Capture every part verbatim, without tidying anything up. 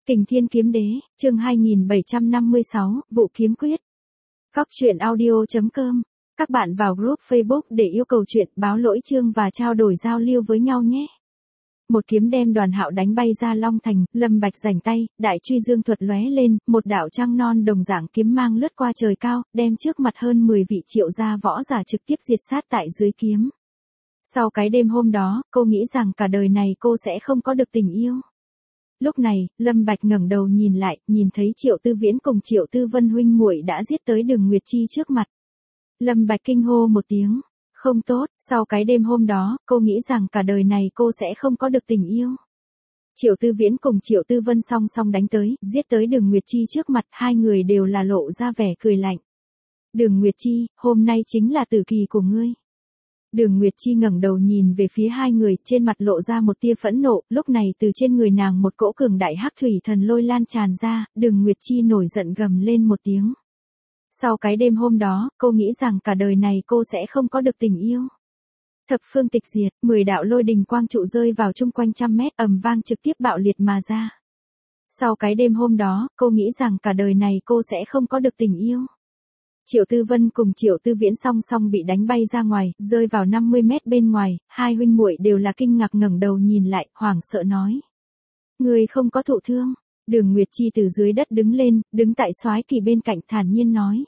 Kình Thiên Kiếm Đế, chương hai nghìn bảy trăm năm mươi sáu, Vụ Kiếm Quyết. Cóc truyện audio chấm com. Các bạn vào group Facebook để yêu cầu chuyện, báo lỗi chương và trao đổi giao lưu với nhau nhé. Một kiếm đem Đoàn Hạo đánh bay ra Long Thành, Lâm Bạch rảnh tay, đại truy dương thuật lóe lên, một đạo trăng non đồng dạng kiếm mang lướt qua trời cao, đem trước mặt hơn mười vị Triệu gia võ giả trực tiếp diệt sát tại dưới kiếm. Sau cái đêm hôm đó, cô nghĩ rằng cả đời này cô sẽ không có được tình yêu. Lúc này, Lâm Bạch ngẩng đầu nhìn lại, nhìn thấy Triệu Tư Viễn cùng Triệu Tư Vân huynh muội đã giết tới Đường Nguyệt Chi trước mặt. Lâm Bạch kinh hô một tiếng, không tốt, sau cái đêm hôm đó, cô nghĩ rằng cả đời này cô sẽ không có được tình yêu. Triệu Tư Viễn cùng Triệu Tư Vân song song đánh tới, giết tới Đường Nguyệt Chi trước mặt, hai người đều là lộ ra vẻ cười lạnh. Đường Nguyệt Chi, hôm nay chính là tử kỳ của ngươi. Đường Nguyệt Chi ngẩng đầu nhìn về phía hai người, trên mặt lộ ra một tia phẫn nộ, lúc này từ trên người nàng một cỗ cường đại hắc thủy thần lôi lan tràn ra, Đường Nguyệt Chi nổi giận gầm lên một tiếng. Sau cái đêm hôm đó, cô nghĩ rằng cả đời này cô sẽ không có được tình yêu. Thập phương tịch diệt, mười đạo lôi đình quang trụ rơi vào chung quanh trăm mét, ầm vang trực tiếp bạo liệt mà ra. Sau cái đêm hôm đó, cô nghĩ rằng cả đời này cô sẽ không có được tình yêu. Triệu Tư Vân cùng Triệu Tư Viễn song song bị đánh bay ra ngoài, rơi vào năm mươi mét bên ngoài, hai huynh muội đều là kinh ngạc ngẩng đầu nhìn lại, hoảng sợ nói. Người không có thụ thương. Đường Nguyệt Chi từ dưới đất đứng lên, đứng tại soái kỳ bên cạnh thản nhiên nói.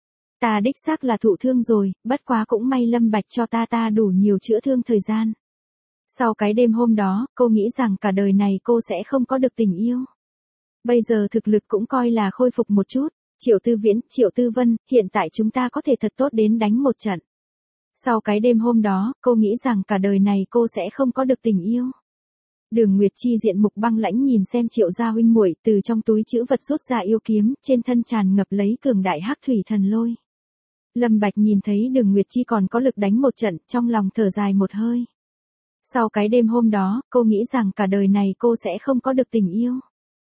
Ta đích xác là thụ thương rồi, bất quá cũng may Lâm Bạch cho ta ta đủ nhiều chữa thương thời gian. Sau cái đêm hôm đó, cô nghĩ rằng cả đời này cô sẽ không có được tình yêu. Bây giờ thực lực cũng coi là khôi phục một chút. Triệu Tư Viễn, Triệu Tư Vân, hiện tại chúng ta có thể thật tốt đến đánh một trận. Sau cái đêm hôm đó, cô nghĩ rằng cả đời này cô sẽ không có được tình yêu. Đường Nguyệt Chi diện mục băng lãnh nhìn xem Triệu gia huynh muội, từ trong túi trữ vật rút ra yêu kiếm, trên thân tràn ngập lấy cường đại hắc thủy thần lôi. Lâm Bạch nhìn thấy Đường Nguyệt Chi còn có lực đánh một trận, trong lòng thở dài một hơi. Sau cái đêm hôm đó, cô nghĩ rằng cả đời này cô sẽ không có được tình yêu.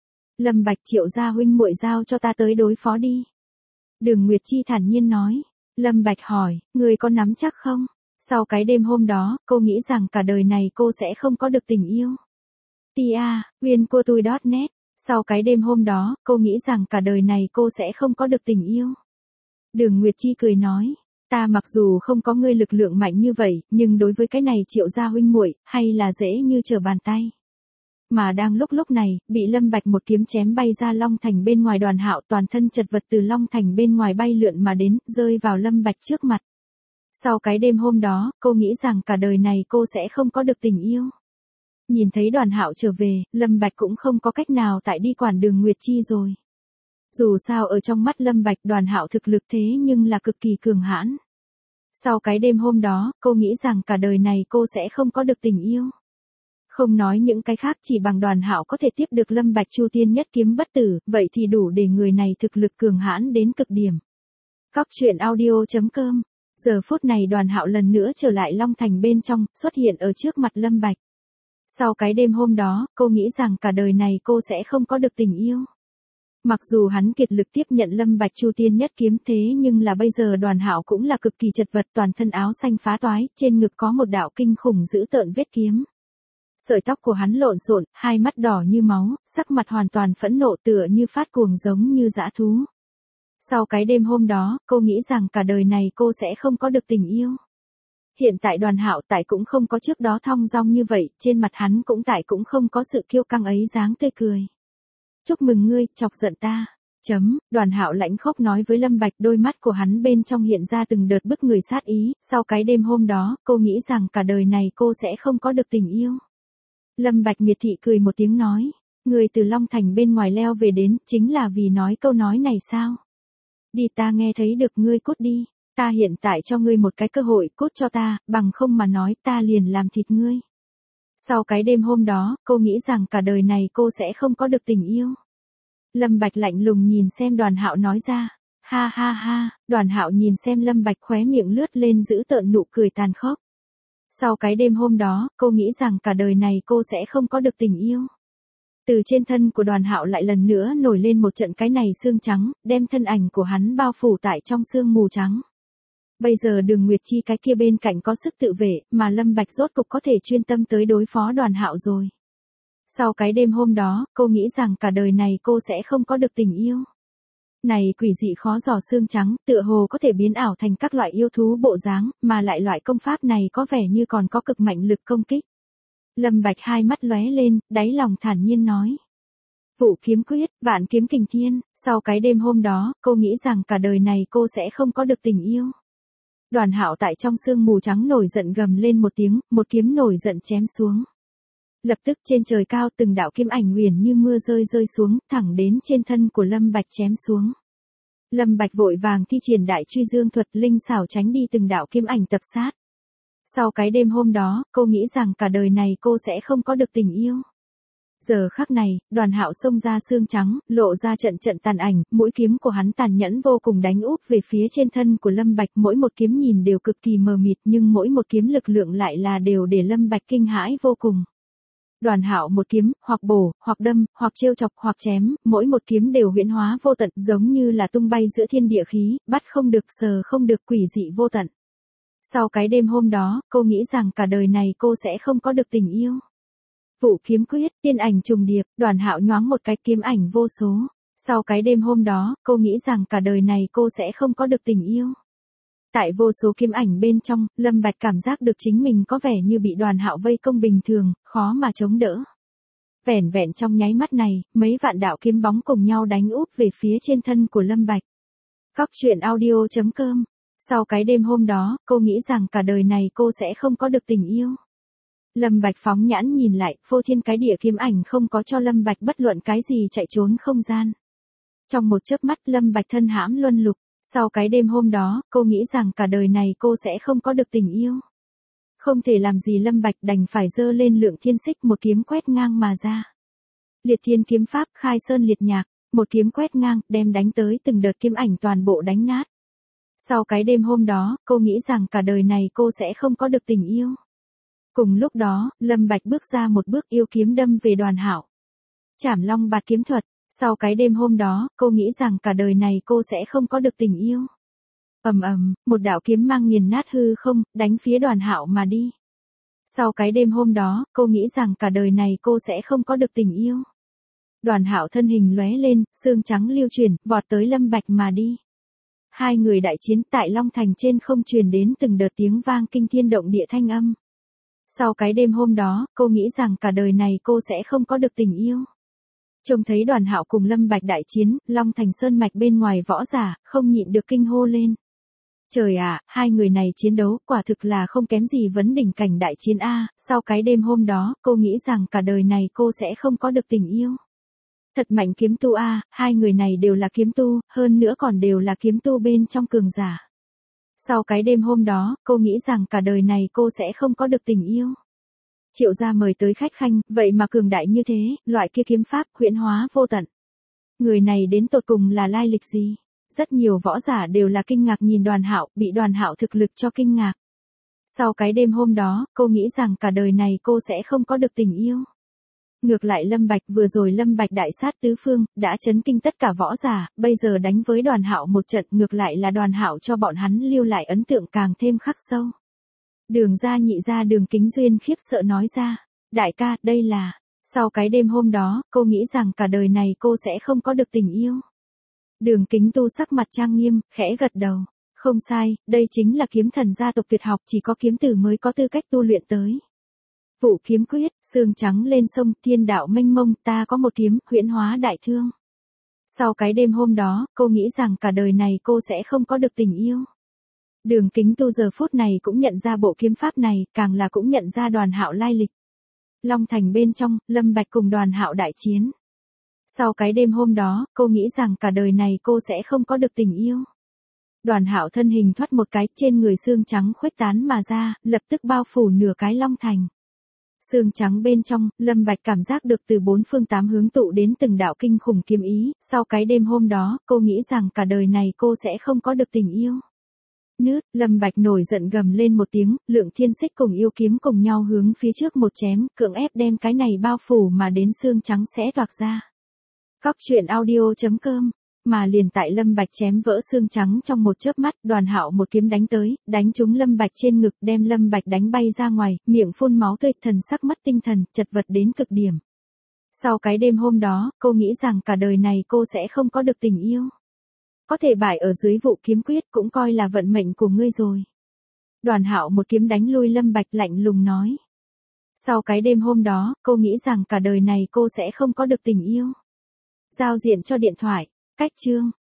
Lâm Bạch, Triệu gia huynh muội giao cho ta tới đối phó đi. Đường Nguyệt Chi thản nhiên nói. Lâm Bạch hỏi, người có nắm chắc không? Sau cái đêm hôm đó, cô nghĩ rằng cả đời này cô sẽ không có được tình yêu. Tia, Huyền của tôi .net. Sau cái đêm hôm đó, cô nghĩ rằng cả đời này cô sẽ không có được tình yêu. Đường Nguyệt Chi cười nói. Ta mặc dù không có ngươi lực lượng mạnh như vậy, nhưng đối với cái này Triệu gia huynh muội, hay là dễ như trở bàn tay. Mà đang lúc lúc này, bị Lâm Bạch một kiếm chém bay ra Long Thành bên ngoài. Đoàn Hạo toàn thân chật vật từ Long Thành bên ngoài bay lượn mà đến, rơi vào Lâm Bạch trước mặt. Sau cái đêm hôm đó, cô nghĩ rằng cả đời này cô sẽ không có được tình yêu. Nhìn thấy Đoàn Hạo trở về, Lâm Bạch cũng không có cách nào tại đi quản Đường Nguyệt Chi rồi. Dù sao ở trong mắt Lâm Bạch, Đoàn Hạo thực lực thế nhưng là cực kỳ cường hãn. Sau cái đêm hôm đó, cô nghĩ rằng cả đời này cô sẽ không có được tình yêu. Không nói những cái khác, chỉ bằng Đoàn Hạo có thể tiếp được Lâm Bạch Chu Tiên Nhất Kiếm bất tử, vậy thì đủ để người này thực lực cường hãn đến cực điểm. Cóc truyện audio chấm com. Giờ phút này Đoàn Hạo lần nữa trở lại Long Thành bên trong, xuất hiện ở trước mặt Lâm Bạch. Sau cái đêm hôm đó, cô nghĩ rằng cả đời này cô sẽ không có được tình yêu. Mặc dù hắn kiệt lực tiếp nhận Lâm Bạch Chu Tiên Nhất Kiếm thế nhưng là bây giờ Đoàn Hạo cũng là cực kỳ chật vật, toàn thân áo xanh phá toái, trên ngực có một đạo kinh khủng dữ tợn vết kiếm. Sợi tóc của hắn lộn xộn, hai mắt đỏ như máu, sắc mặt hoàn toàn phẫn nộ tựa như phát cuồng giống như dã thú. Sau cái đêm hôm đó, cô nghĩ rằng cả đời này cô sẽ không có được tình yêu. Hiện tại Đoàn Hạo tại cũng không có trước đó thong dong như vậy, trên mặt hắn cũng tại cũng không có sự kiêu căng ấy dáng tươi cười. Chúc mừng ngươi, chọc giận ta. Chấm, Đoàn Hạo lãnh khốc nói với Lâm Bạch, đôi mắt của hắn bên trong hiện ra từng đợt bức người sát ý. Sau cái đêm hôm đó, cô nghĩ rằng cả đời này cô sẽ không có được tình yêu. Lâm Bạch miệt thị cười một tiếng nói, người từ Long Thành bên ngoài leo về đến, chính là vì nói câu nói này sao? Đi, ta nghe thấy được, ngươi cút đi, ta hiện tại cho ngươi một cái cơ hội, cút cho ta, bằng không mà nói ta liền làm thịt ngươi. Sau cái đêm hôm đó, cô nghĩ rằng cả đời này cô sẽ không có được tình yêu. Lâm Bạch lạnh lùng nhìn xem Đoàn Hạo nói ra, ha ha ha, Đoàn Hạo nhìn xem Lâm Bạch khóe miệng lướt lên giữ tợn nụ cười tàn khốc. Sau cái đêm hôm đó, cô nghĩ rằng cả đời này cô sẽ không có được tình yêu. Từ trên thân của Đoàn Hạo lại lần nữa nổi lên một trận cái này xương trắng, đem thân ảnh của hắn bao phủ tại trong sương mù trắng. Bây giờ Đường Nguyệt Chi cái kia bên cạnh có sức tự vệ, mà Lâm Bạch rốt cục có thể chuyên tâm tới đối phó Đoàn Hạo rồi. Sau cái đêm hôm đó, cô nghĩ rằng cả đời này cô sẽ không có được tình yêu. Này quỷ dị khó dò xương trắng, tựa hồ có thể biến ảo thành các loại yêu thú bộ dáng, mà lại loại công pháp này có vẻ như còn có cực mạnh lực công kích. Lâm Bạch hai mắt lóe lên, đáy lòng thản nhiên nói. Vũ kiếm quyết, vạn kiếm kình thiên, sau cái đêm hôm đó, cô nghĩ rằng cả đời này cô sẽ không có được tình yêu. Đoàn Hạo tại trong sương mù trắng nổi giận gầm lên một tiếng, một kiếm nổi giận chém xuống. Lập tức trên trời cao từng đạo kiếm ảnh huyền như mưa rơi rơi xuống, thẳng đến trên thân của Lâm Bạch chém xuống. Lâm Bạch vội vàng thi triển đại truy dương thuật linh xảo tránh đi từng đạo kiếm ảnh tập sát. Sau cái đêm hôm đó, cô nghĩ rằng cả đời này cô sẽ không có được tình yêu. Giờ khắc này, Đoàn Hạo xông ra xương trắng, lộ ra trận trận tàn ảnh, mũi kiếm của hắn tàn nhẫn vô cùng đánh úp về phía trên thân của Lâm Bạch, mỗi một kiếm nhìn đều cực kỳ mờ mịt nhưng mỗi một kiếm lực lượng lại là đều để Lâm Bạch kinh hãi vô cùng. Đoàn Hạo một kiếm, hoặc bổ, hoặc đâm, hoặc trêu chọc, hoặc chém, mỗi một kiếm đều huyễn hóa vô tận, giống như là tung bay giữa thiên địa khí, bắt không được, sờ không được, quỷ dị vô tận. Sau cái đêm hôm đó, cô nghĩ rằng cả đời này cô sẽ không có được tình yêu. Vũ kiếm quyết, tiên ảnh trùng điệp, Đoàn Hạo nhoáng một cái kiếm ảnh vô số. Sau cái đêm hôm đó, cô nghĩ rằng cả đời này cô sẽ không có được tình yêu. Tại vô số kiếm ảnh bên trong, Lâm Bạch cảm giác được chính mình có vẻ như bị Đoàn Hạo vây công bình thường, khó mà chống đỡ. Vẻn vẹn trong nháy mắt này, mấy vạn đạo kiếm bóng cùng nhau đánh úp về phía trên thân của Lâm Bạch. Cóc truyện audio chấm com. Sau cái đêm hôm đó, cô nghĩ rằng cả đời này cô sẽ không có được tình yêu. Lâm Bạch phóng nhãn nhìn lại, phô thiên cái địa kiếm ảnh không có cho Lâm Bạch bất luận cái gì chạy trốn không gian. Trong một chớp mắt Lâm Bạch thân hãm luân lục. Sau cái đêm hôm đó, cô nghĩ rằng cả đời này cô sẽ không có được tình yêu. Không thể làm gì Lâm Bạch đành phải giơ lên Lượng Thiên Xích một kiếm quét ngang mà ra. Liệt Thiên kiếm pháp khai sơn liệt nhạc, một kiếm quét ngang, đem đánh tới từng đợt kiếm ảnh toàn bộ đánh nát. Sau cái đêm hôm đó, cô nghĩ rằng cả đời này cô sẽ không có được tình yêu. Cùng lúc đó, Lâm Bạch bước ra một bước yêu kiếm đâm về Đoàn Hạo. Trảm Long Bạt kiếm thuật. Sau cái đêm hôm đó, cô nghĩ rằng cả đời này cô sẽ không có được tình yêu. Ầm ầm, một đạo kiếm mang nghiền nát hư không, đánh phía Đoàn Hạo mà đi. Sau cái đêm hôm đó, cô nghĩ rằng cả đời này cô sẽ không có được tình yêu. Đoàn Hạo thân hình lóe lên, xương trắng lưu chuyển, vọt tới Lâm Bạch mà đi. Hai người đại chiến tại Long Thành trên không truyền đến từng đợt tiếng vang kinh thiên động địa thanh âm. Sau cái đêm hôm đó, cô nghĩ rằng cả đời này cô sẽ không có được tình yêu. Trông thấy Đoàn Hạo cùng Lâm Bạch đại chiến, Long Thành sơn mạch bên ngoài võ giả, không nhịn được kinh hô lên. Trời ạ, hai người này chiến đấu, quả thực là không kém gì vấn đỉnh cảnh đại chiến A, sau cái đêm hôm đó, cô nghĩ rằng cả đời này cô sẽ không có được tình yêu. Thật mạnh kiếm tu A, hai người này đều là kiếm tu, hơn nữa còn đều là kiếm tu bên trong cường giả. Sau cái đêm hôm đó, cô nghĩ rằng cả đời này cô sẽ không có được tình yêu. Triệu gia mời tới khách khanh, vậy mà cường đại như thế, loại kia kiếm pháp huyễn hóa vô tận. Người này đến tột cùng là lai lịch gì? Rất nhiều võ giả đều là kinh ngạc nhìn Đoàn Hạo, bị Đoàn Hạo thực lực cho kinh ngạc. Sau cái đêm hôm đó, cô nghĩ rằng cả đời này cô sẽ không có được tình yêu. Ngược lại Lâm Bạch, vừa rồi Lâm Bạch đại sát tứ phương, đã chấn kinh tất cả võ giả, bây giờ đánh với Đoàn Hạo một trận, ngược lại là Đoàn Hạo cho bọn hắn lưu lại ấn tượng càng thêm khắc sâu. Đường gia nhị gia Đường Kính Duyên khiếp sợ nói ra, đại ca, đây là, sau cái đêm hôm đó, cô nghĩ rằng cả đời này cô sẽ không có được tình yêu. Đường Kính Tu sắc mặt trang nghiêm, khẽ gật đầu, không sai, đây chính là kiếm thần gia tộc tuyệt học, chỉ có kiếm tử mới có tư cách tu luyện tới. Vũ kiếm quyết, xương trắng lên sông, thiên đạo mênh mông, ta có một kiếm, huyễn hóa đại thương. Sau cái đêm hôm đó, cô nghĩ rằng cả đời này cô sẽ không có được tình yêu. Đường Kính Tu giờ phút này cũng nhận ra bộ kiếm pháp này, càng là cũng nhận ra Đoàn Hạo lai lịch. Long Thành bên trong, Lâm Bạch cùng Đoàn Hạo đại chiến. Sau cái đêm hôm đó, cô nghĩ rằng cả đời này cô sẽ không có được tình yêu. Đoàn Hạo thân hình thoát một cái, trên người xương trắng khuếch tán mà ra, lập tức bao phủ nửa cái Long Thành. Xương trắng bên trong, Lâm Bạch cảm giác được từ bốn phương tám hướng tụ đến từng đạo kinh khủng kiếm ý, sau cái đêm hôm đó, cô nghĩ rằng cả đời này cô sẽ không có được tình yêu. Nứt, Lâm Bạch nổi giận gầm lên một tiếng, Lượng Thiên Xích cùng yêu kiếm cùng nhau hướng phía trước một chém, cưỡng ép đem cái này bao phủ mà đến xương trắng xé toạc ra. Cóc truyện audio chấm com. Mà liền tại Lâm Bạch chém vỡ xương trắng trong một chớp mắt, Đoàn Hạo một kiếm đánh tới, đánh trúng Lâm Bạch trên ngực, đem Lâm Bạch đánh bay ra ngoài, miệng phun máu tươi, thần sắc mất tinh thần, chật vật đến cực điểm. Sau cái đêm hôm đó, cô nghĩ rằng cả đời này cô sẽ không có được tình yêu. Có thể bại ở dưới vụ kiếm quyết cũng coi là vận mệnh của ngươi rồi. Đoàn Hạo một kiếm đánh lui Lâm Bạch lạnh lùng nói. Sau cái đêm hôm đó, cô nghĩ rằng cả đời này cô sẽ không có được tình yêu. Giao diện cho điện thoại, cách chương.